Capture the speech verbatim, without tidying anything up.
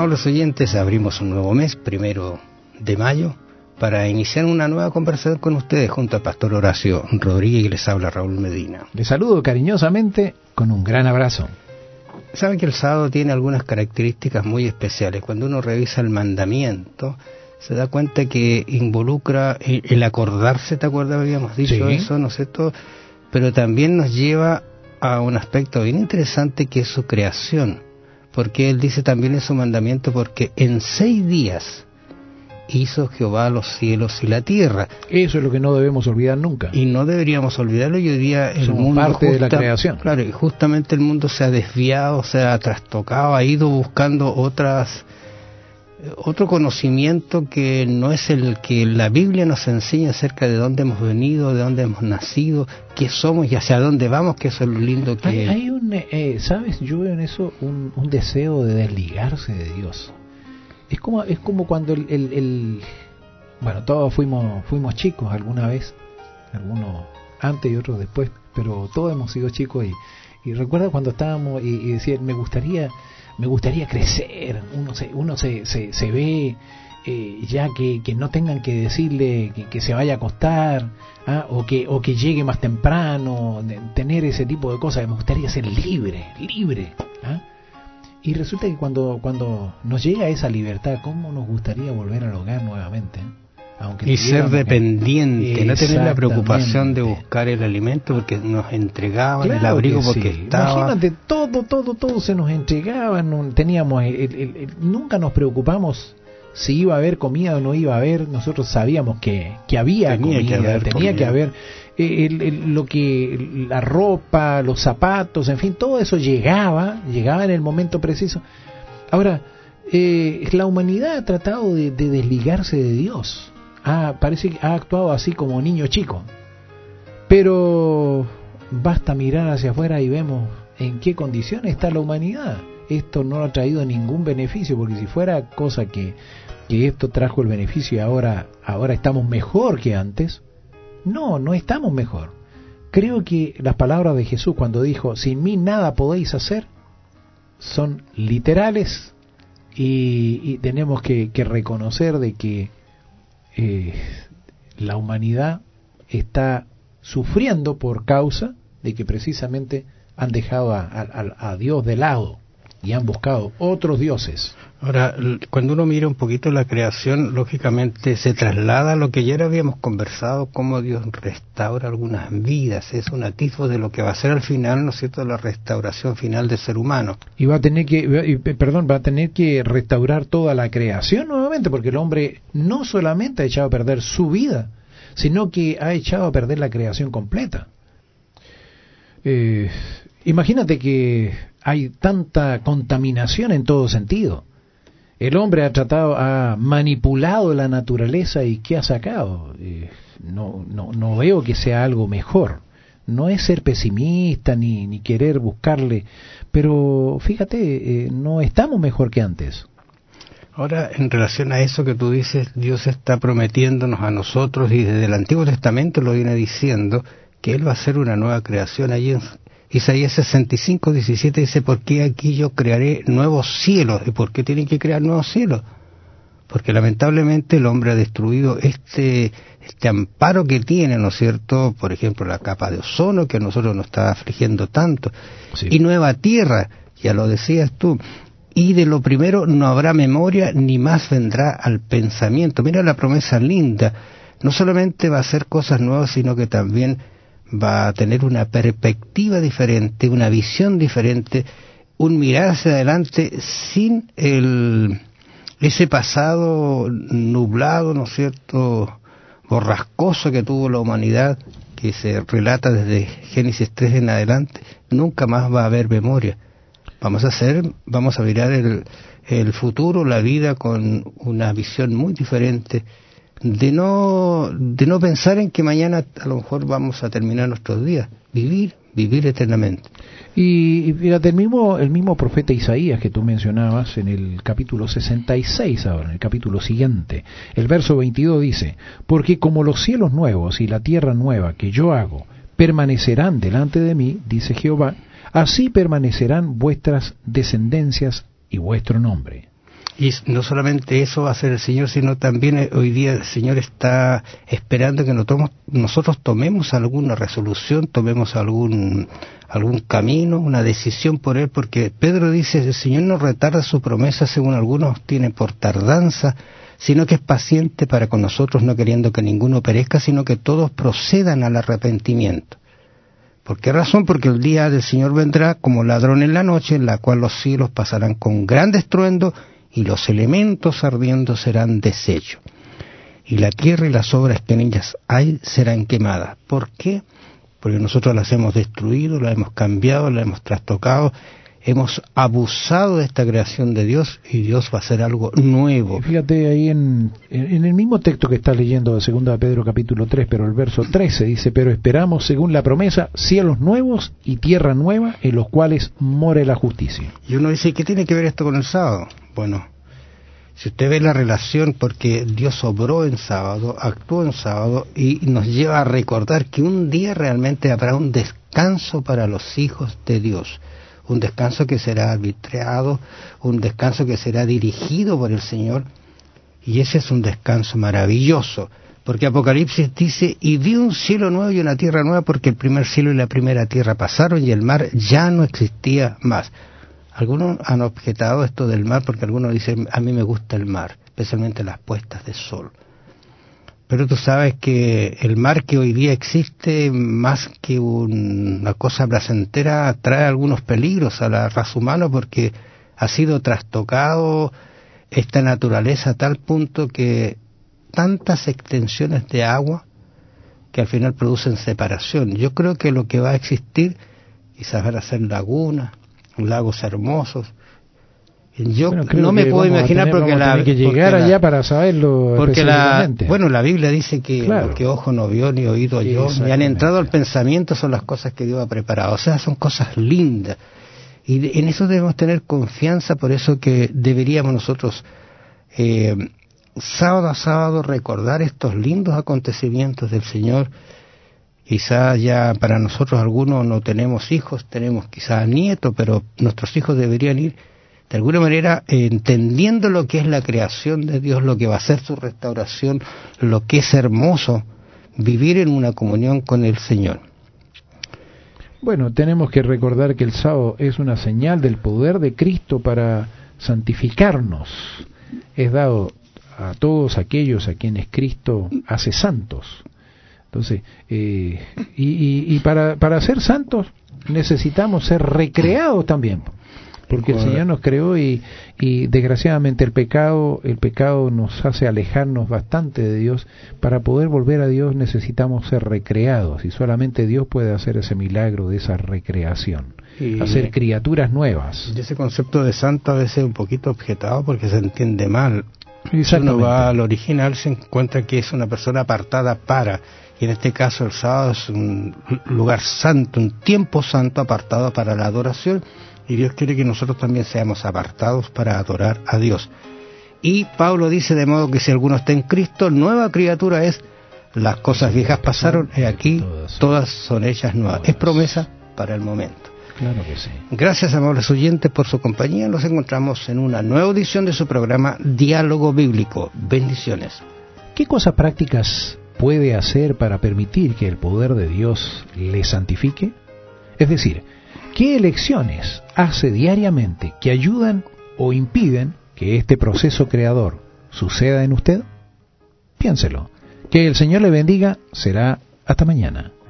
Amables oyentes, abrimos un nuevo mes, primero de mayo, para iniciar una nueva conversación con ustedes junto al pastor Horacio Rodríguez, y les habla Raúl Medina. Les saludo cariñosamente con un gran abrazo. Saben que el sábado tiene algunas características muy especiales. Cuando uno revisa el mandamiento, se da cuenta que involucra el, el acordarse, ¿te acuerdas? Habíamos dicho sí. eso, ¿no es cierto? Pero también nos lleva a un aspecto bien interesante que es su creación. Porque él dice también en su mandamiento, porque en seis días hizo Jehová los cielos y la tierra. Eso es lo que no debemos olvidar nunca. Y no deberíamos olvidarlo, y hoy día el Somos mundo parte justa, de la creación. Claro, y justamente el mundo se ha desviado, se ha trastocado, ha ido buscando otras otro conocimiento que no es el que la Biblia nos enseña acerca de dónde hemos venido, de dónde hemos nacido, qué somos y hacia dónde vamos, que eso es lo lindo que... Hay, hay un, eh, ¿sabes? Yo veo en eso un, un deseo de desligarse de Dios. Es como es como cuando el, el, el bueno, todos fuimos fuimos chicos alguna vez, algunos antes y otros después, pero todos hemos sido chicos y, y recuerda cuando estábamos y, y decía, me gustaría me gustaría crecer, uno se uno se se, se ve eh, ya que, que no tengan que decirle que, que se vaya a acostar, ¿ah? o que o que llegue más temprano, de, tener ese tipo de cosas. Me gustaría ser libre, libre, ¿ah? Y resulta que cuando cuando nos llega esa libertad, ¿cómo nos gustaría volver al hogar nuevamente? Aunque y ser dependiente, que... no tener la preocupación de buscar el alimento porque nos entregaban, claro, el abrigo porque sí. estaba... Imagínate, todo, todo, todo se nos entregaba, no, teníamos, el, el, el, nunca nos preocupamos si iba a haber comida o no iba a haber. Nosotros sabíamos que, que había tenía comida, que haber tenía comida. que haber el, el, lo que la ropa, los zapatos, en fin, todo eso llegaba, llegaba en el momento preciso. Ahora, eh, la humanidad ha tratado de, de desligarse de Dios. Ah, parece que ha actuado así como niño chico, pero basta mirar hacia afuera y vemos en qué condiciones está la humanidad. Esto no ha traído ningún beneficio, porque si fuera cosa que, que esto trajo el beneficio y ahora, ahora estamos mejor que antes, no, no estamos mejor. Creo que las palabras de Jesús cuando dijo, sin mí nada podéis hacer, son literales, y, y tenemos que, que reconocer de que Eh, la humanidad está sufriendo por causa de que precisamente han dejado a, a, a Dios de lado y han buscado otros dioses. Ahora, cuando uno mira un poquito la creación, lógicamente se traslada a lo que ya habíamos conversado, cómo Dios restaura algunas vidas. Es un atisbo de lo que va a ser al final, ¿no es cierto?, la restauración final del ser humano. Y va a tener que, perdón, va a tener que restaurar toda la creación nuevamente, porque el hombre no solamente ha echado a perder su vida, sino que ha echado a perder la creación completa. Eh, imagínate que hay tanta contaminación en todo sentido. El hombre ha tratado, ha manipulado la naturaleza, y ¿qué ha sacado? Eh, no, no, no veo que sea algo mejor. No es ser pesimista ni, ni querer buscarle, pero fíjate, eh, no estamos mejor que antes. Ahora, en relación a eso que tú dices, Dios está prometiéndonos a nosotros, y desde el Antiguo Testamento lo viene diciendo, que Él va a hacer una nueva creación. Allí en Isaías sesenta y cinco, diecisiete dice, ¿por qué aquí yo crearé nuevos cielos? ¿Y por qué tienen que crear nuevos cielos? Porque lamentablemente el hombre ha destruido este este amparo que tiene, ¿no es cierto? Por ejemplo, la capa de ozono, que a nosotros nos está afligiendo tanto. Sí. Y nueva tierra, ya lo decías tú. Y de lo primero no habrá memoria, ni más vendrá al pensamiento. Mira la promesa linda. No solamente va a hacer cosas nuevas, sino que también va a tener una perspectiva diferente, una visión diferente, un mirar hacia adelante sin el ese pasado nublado, ¿no es cierto?, borrascoso que tuvo la humanidad, que se relata desde Génesis tres en adelante. Nunca más va a haber memoria. Vamos a hacer, vamos a mirar el, el futuro, la vida, con una visión muy diferente, de no de no pensar en que mañana a lo mejor vamos a terminar nuestros días. Vivir, vivir eternamente. Y fíjate, el mismo, el mismo profeta Isaías que tú mencionabas en el capítulo sesenta y seis, ahora, en el capítulo siguiente, el verso veintidós dice, porque como los cielos nuevos y la tierra nueva que yo hago permanecerán delante de mí, dice Jehová, así permanecerán vuestras descendencias y vuestro nombre. Y no solamente eso va a hacer el Señor, sino también hoy día el Señor está esperando que nosotros tomemos alguna resolución, tomemos algún algún camino, una decisión por Él, porque Pedro dice, el Señor no retarda su promesa, según algunos tiene por tardanza, sino que es paciente para con nosotros, no queriendo que ninguno perezca, sino que todos procedan al arrepentimiento. ¿Por qué razón? Porque el día del Señor vendrá como ladrón en la noche, en la cual los cielos pasarán con gran estruendo, y los elementos ardiendo serán deshechos. Y la tierra y las obras que en ellas hay serán quemadas. ¿Por qué? Porque nosotros las hemos destruido, las hemos cambiado, las hemos trastocado, hemos abusado de esta creación de Dios, y Dios va a hacer algo nuevo. Fíjate ahí en, en el mismo texto que estás leyendo de segunda de Pedro capítulo tres, pero el verso trece dice, pero esperamos según la promesa cielos nuevos y tierra nueva en los cuales more la justicia. Y uno dice, ¿qué tiene que ver esto con el sábado? Bueno, si usted ve la relación, porque Dios obró en sábado, actuó en sábado, y nos lleva a recordar que un día realmente habrá un descanso para los hijos de Dios. Un descanso que será arbitrado, un descanso que será dirigido por el Señor, y ese es un descanso maravilloso, porque Apocalipsis dice, y vi un cielo nuevo y una tierra nueva, porque el primer cielo y la primera tierra pasaron, y el mar ya no existía más. Algunos han objetado esto del mar, porque algunos dicen, a mí me gusta el mar, especialmente las puestas de sol. Pero tú sabes que el mar que hoy día existe, más que una cosa placentera, trae algunos peligros a la raza humana, porque ha sido trastocado esta naturaleza a tal punto que tantas extensiones de agua que al final producen separación. Yo creo que lo que va a existir quizás van a ser lagunas, lagos hermosos. Yo bueno, no me puedo imaginar tener, porque la que llegar porque allá la, para saberlo porque la bueno la Biblia dice que claro. Lo que ojo no vio ni oído oyó ni han entrado al pensamiento son las cosas que Dios ha preparado. O sea, son cosas lindas, y en eso debemos tener confianza. Por eso que deberíamos nosotros eh, sábado a sábado recordar estos lindos acontecimientos del Señor. Quizás ya para nosotros algunos no tenemos hijos, tenemos quizás nietos, pero nuestros hijos deberían ir de alguna manera eh, entendiendo lo que es la creación de Dios, lo que va a ser su restauración, lo que es hermoso vivir en una comunión con el Señor. Bueno, tenemos que recordar que el sábado es una señal del poder de Cristo para santificarnos. Es dado a todos aquellos a quienes Cristo hace santos. Entonces, eh, y, y, y para, para ser santos necesitamos ser recreados también, porque el Señor nos creó y, y desgraciadamente el pecado el pecado nos hace alejarnos bastante de Dios. Para poder volver a Dios necesitamos ser recreados, y solamente Dios puede hacer ese milagro de esa recreación, y hacer criaturas nuevas. Y ese concepto de santo a veces es un poquito objetado porque se entiende mal. Si uno va al original se encuentra que es una persona apartada para, y en este caso el sábado es un lugar santo, un tiempo santo apartado para la adoración, y Dios quiere que nosotros también seamos apartados para adorar a Dios. Y Pablo dice, de modo que si alguno está en Cristo, nueva criatura es, las cosas viejas pasaron, y aquí todas son hechas nuevas. Es promesa para el momento. Claro que sí. Gracias, amables oyentes, por su compañía. Nos encontramos en una nueva edición de su programa Diálogo Bíblico. Bendiciones. ¿Qué cosas prácticas puede hacer para permitir que el poder de Dios le santifique? Es decir, ¿qué elecciones hace diariamente que ayudan o impiden que este proceso creador suceda en usted? Piénselo. Que el Señor le bendiga. Será hasta mañana.